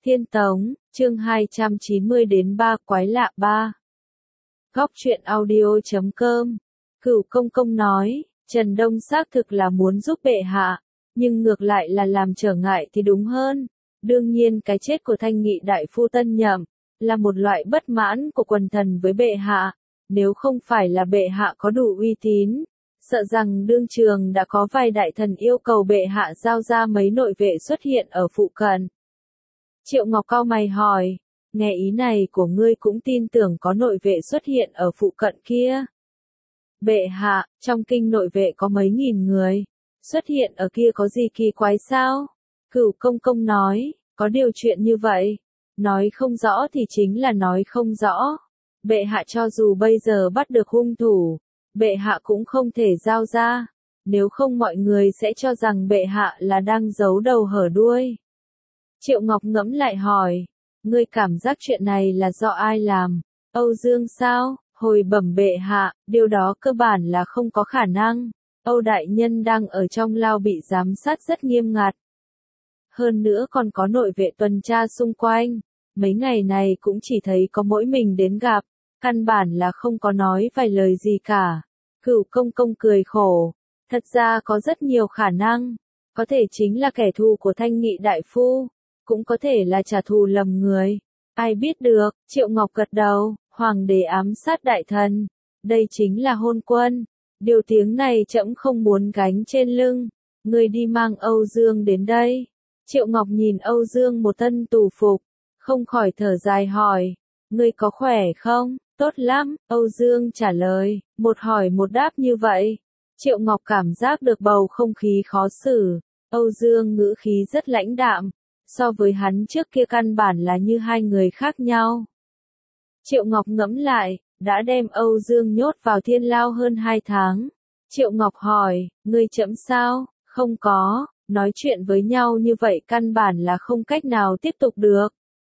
Thiên Tống, chương 290 đến 3 quái lạ 3. Góc truyện audio.com. Cửu Công Công nói, Trần Đông xác thực là muốn giúp bệ hạ, nhưng ngược lại là làm trở ngại thì đúng hơn. Đương nhiên cái chết của Thanh Nghị đại phu tân nhậm, là một loại bất mãn của quần thần với bệ hạ, nếu không phải là bệ hạ có đủ uy tín, sợ rằng đương trường đã có vài đại thần yêu cầu bệ hạ giao ra mấy nội vệ xuất hiện ở phụ cận. Triệu Ngọc cau mày hỏi, nghe ý này của ngươi cũng tin tưởng có nội vệ xuất hiện ở phụ cận kia. Bệ hạ, trong kinh nội vệ có mấy nghìn người, xuất hiện ở kia có gì kỳ quái sao? Cửu Công Công nói, có điều chuyện như vậy, nói không rõ thì chính là nói không rõ. Bệ hạ cho dù bây giờ bắt được hung thủ, bệ hạ cũng không thể giao ra, nếu không mọi người sẽ cho rằng bệ hạ là đang giấu đầu hở đuôi. Triệu Ngọc ngẫm lại hỏi, ngươi cảm giác chuyện này là do ai làm? Âu Dương sao? Hồi bẩm bệ hạ, điều đó cơ bản là không có khả năng. Âu đại nhân đang ở trong lao bị giám sát rất nghiêm ngặt. Hơn nữa còn có nội vệ tuần tra xung quanh. Mấy ngày này cũng chỉ thấy có mỗi mình đến gặp, căn bản là không có nói vài lời gì cả. Cửu Công Công cười khổ, thật ra có rất nhiều khả năng, có thể chính là kẻ thù của Thanh Nghị đại phu, cũng có thể là trả thù lầm người. Ai biết được, Triệu Ngọc gật đầu, hoàng đế ám sát đại thần, đây chính là hôn quân. Điều tiếng này trẫm không muốn gánh trên lưng, người đi mang Âu Dương đến đây. Triệu Ngọc nhìn Âu Dương một thân tù phục, không khỏi thở dài hỏi, ngươi có khỏe không? Tốt lắm, Âu Dương trả lời, một hỏi một đáp như vậy. Triệu Ngọc cảm giác được bầu không khí khó xử, Âu Dương ngữ khí rất lãnh đạm, so với hắn trước kia căn bản là như hai người khác nhau. Triệu Ngọc ngẫm lại, đã đem Âu Dương nhốt vào thiên lao hơn 2 tháng. Triệu Ngọc hỏi, ngươi chậm sao? Không có, nói chuyện với nhau như vậy căn bản là không cách nào tiếp tục được.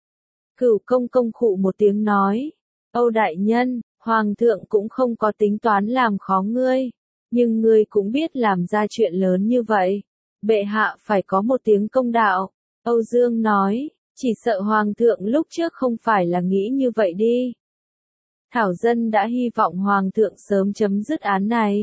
Cửu Công Công khụ một tiếng nói, Âu đại nhân, hoàng thượng cũng không có tính toán làm khó ngươi, nhưng ngươi cũng biết làm ra chuyện lớn như vậy, bệ hạ phải có một tiếng công đạo. Âu Dương nói, chỉ sợ hoàng thượng lúc trước không phải là nghĩ như vậy đi. Thảo dân đã hy vọng hoàng thượng sớm chấm dứt án này.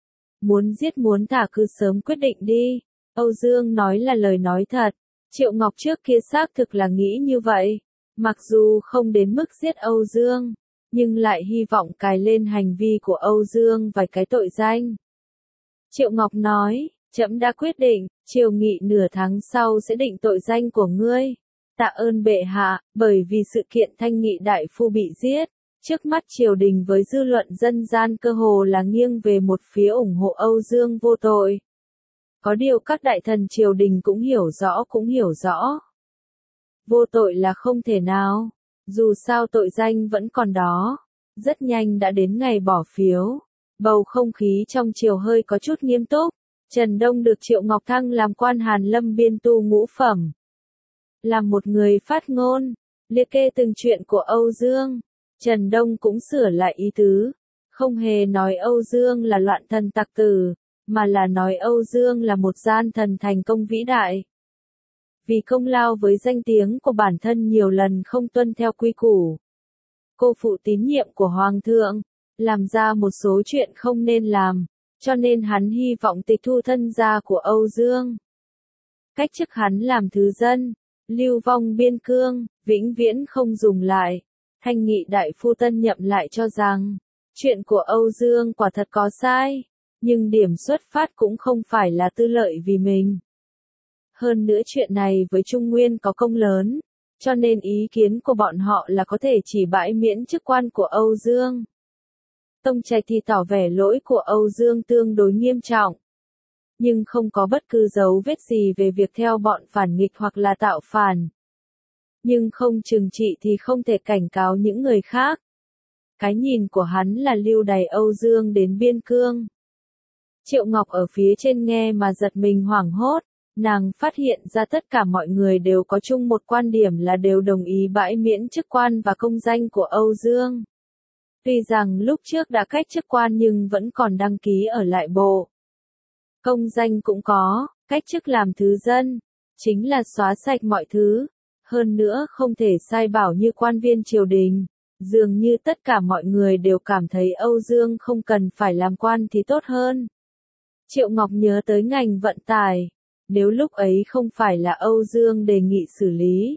Muốn giết muốn thả cứ sớm quyết định đi. Âu Dương nói là lời nói thật. Triệu Ngọc trước kia xác thực là nghĩ như vậy. Mặc dù không đến mức giết Âu Dương, nhưng lại hy vọng cài lên hành vi của Âu Dương vài cái tội danh. Triệu Ngọc nói, trẫm đã quyết định, triều nghị nửa tháng sau sẽ định tội danh của ngươi. Tạ ơn bệ hạ, bởi vì sự kiện Thanh Nghị đại phu bị giết, trước mắt triều đình với dư luận dân gian cơ hồ là nghiêng về một phía ủng hộ Âu Dương vô tội. Có điều các đại thần triều đình cũng hiểu rõ. Vô tội là không thể nào, dù sao tội danh vẫn còn đó. Rất nhanh đã đến ngày bỏ phiếu, bầu không khí trong triều hơi có chút nghiêm túc. Trần Đông được Triệu Ngọc thăng làm quan Hàn Lâm biên tu ngũ phẩm. Làm một người phát ngôn, liệt kê từng chuyện của Âu Dương. Trần Đông cũng sửa lại ý tứ, không hề nói Âu Dương là loạn thần tặc tử, mà là nói Âu Dương là một gian thần thành công vĩ đại. Vì công lao với danh tiếng của bản thân nhiều lần không tuân theo quy củ, cô phụ tín nhiệm của Hoàng thượng, làm ra một số chuyện không nên làm, cho nên hắn hy vọng tịch thu thân gia của Âu Dương. Cách chức hắn làm thứ dân, lưu vong biên cương, vĩnh viễn không dùng lại. Thanh Nghị đại phu tân nhậm lại cho rằng, chuyện của Âu Dương quả thật có sai, nhưng điểm xuất phát cũng không phải là tư lợi vì mình. Hơn nữa chuyện này với Trung Nguyên có công lớn, cho nên ý kiến của bọn họ là có thể chỉ bãi miễn chức quan của Âu Dương. Tông Trạch thì tỏ vẻ lỗi của Âu Dương tương đối nghiêm trọng, nhưng không có bất cứ dấu vết gì về việc theo bọn phản nghịch hoặc là tạo phản. Nhưng không trừng trị thì không thể cảnh cáo những người khác. Cái nhìn của hắn là lưu đày Âu Dương đến biên cương. Triệu Ngọc ở phía trên nghe mà giật mình hoảng hốt, nàng phát hiện ra tất cả mọi người đều có chung một quan điểm là đều đồng ý bãi miễn chức quan và công danh của Âu Dương. Tuy rằng lúc trước đã cách chức quan nhưng vẫn còn đăng ký ở lại bộ. Công danh cũng có, cách chức làm thứ dân, chính là xóa sạch mọi thứ. Hơn nữa không thể sai bảo như quan viên triều đình. Dường như tất cả mọi người đều cảm thấy Âu Dương không cần phải làm quan thì tốt hơn. Triệu Ngọc nhớ tới ngành vận tải. Nếu lúc ấy không phải là Âu Dương đề nghị xử lý,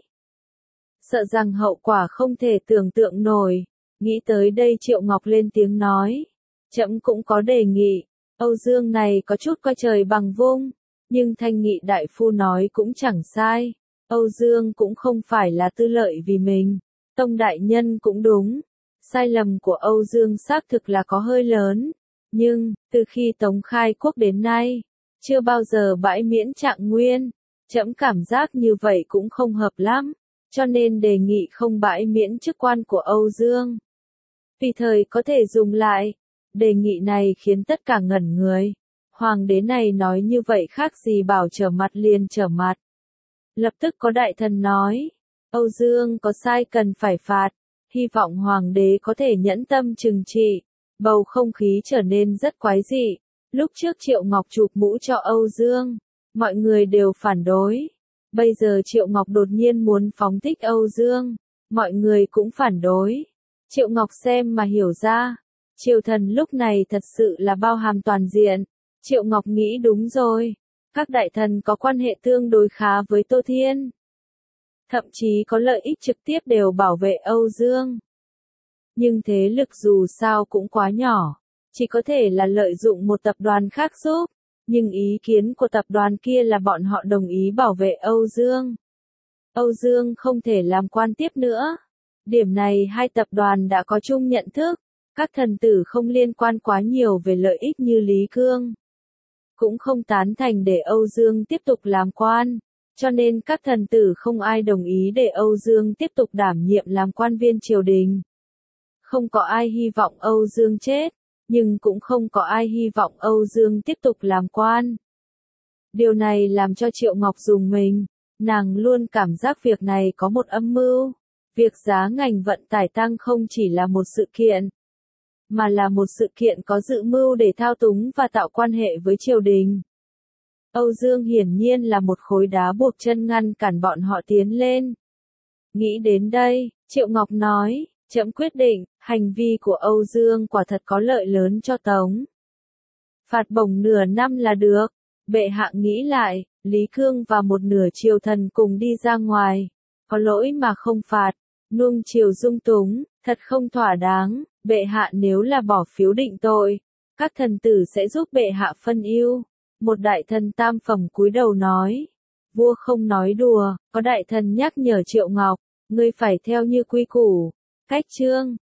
sợ rằng hậu quả không thể tưởng tượng nổi. Nghĩ tới đây Triệu Ngọc lên tiếng nói. Trẫm cũng có đề nghị. Âu Dương này có chút coi trời bằng vung. Nhưng Thanh Nghị đại phu nói cũng chẳng sai. Âu Dương cũng không phải là tư lợi vì mình. Tông đại nhân cũng đúng. Sai lầm của Âu Dương xác thực là có hơi lớn. Nhưng, từ khi Tống khai quốc đến nay, chưa bao giờ bãi miễn Trạng Nguyên. Trẫm cảm giác như vậy cũng không hợp lắm. Cho nên đề nghị không bãi miễn chức quan của Âu Dương. Tùy thời có thể dùng lại. Đề nghị này khiến tất cả ngẩn người. Hoàng đế này nói như vậy khác gì bảo trở mặt liền trở mặt. Lập tức có đại thần nói. Âu Dương có sai cần phải phạt. Hy vọng hoàng đế có thể nhẫn tâm trừng trị. Bầu không khí trở nên rất quái dị. Lúc trước Triệu Ngọc chụp mũ cho Âu Dương. Mọi người đều phản đối. Bây giờ Triệu Ngọc đột nhiên muốn phóng thích Âu Dương. Mọi người cũng phản đối. Triệu Ngọc xem mà hiểu ra. Triều thần lúc này thật sự là bao hàm toàn diện. Triệu Ngọc nghĩ đúng rồi. Các đại thần có quan hệ tương đối khá với Tô Thiên. Thậm chí có lợi ích trực tiếp đều bảo vệ Âu Dương. Nhưng thế lực dù sao cũng quá nhỏ. Chỉ có thể là lợi dụng một tập đoàn khác giúp. Nhưng ý kiến của tập đoàn kia là bọn họ đồng ý bảo vệ Âu Dương. Âu Dương không thể làm quan tiếp nữa. Điểm này hai tập đoàn đã có chung nhận thức. Các thần tử không liên quan quá nhiều về lợi ích như Lý Cương. Cũng không tán thành để Âu Dương tiếp tục làm quan. Cho nên các thần tử không ai đồng ý để Âu Dương tiếp tục đảm nhiệm làm quan viên triều đình. Không có ai hy vọng Âu Dương chết. Nhưng cũng không có ai hy vọng Âu Dương tiếp tục làm quan. Điều này làm cho Triệu Ngọc rùng mình. Nàng luôn cảm giác việc này có một âm mưu. Việc giá ngành vận tải tăng không chỉ là một sự kiện, mà là một sự kiện có dự mưu để thao túng và tạo quan hệ với triều đình. Âu Dương hiển nhiên là một khối đá buộc chân ngăn cản bọn họ tiến lên. Nghĩ đến đây, Triệu Ngọc nói, trẫm quyết định, hành vi của Âu Dương quả thật có lợi lớn cho Tống. Phạt bổng nửa năm là được. Bệ hạ nghĩ lại, Lý Cương và một nửa triều thần cùng đi ra ngoài. Có lỗi mà không phạt. Nuông chiều dung túng, thật không thỏa đáng. Bệ hạ nếu là bỏ phiếu định tội, các thần tử sẽ giúp bệ hạ phân ưu. Một đại thần tam phẩm cúi đầu nói. Vua không nói đùa, có đại thần nhắc nhở Triệu Ngọc, ngươi phải theo như quy củ. Cách chương